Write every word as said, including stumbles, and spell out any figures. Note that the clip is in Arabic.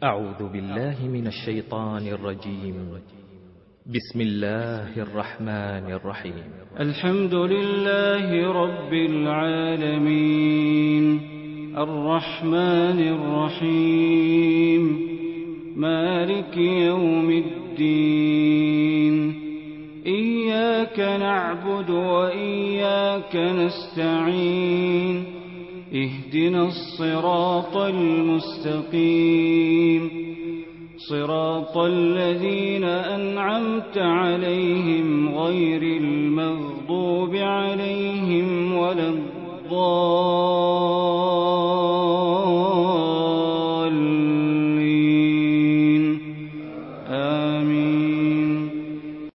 أعوذ بالله من الشيطان الرجيم. بسم الله الرحمن الرحيم. الحمد لله رب العالمين الرحمن الرحيم مالك يوم الدين. إياك نعبد وإياك نستعين. اهدنا الصراط المستقيم صراط الذين أنعمت عليهم غير المغضوب عليهم ولا الضالين.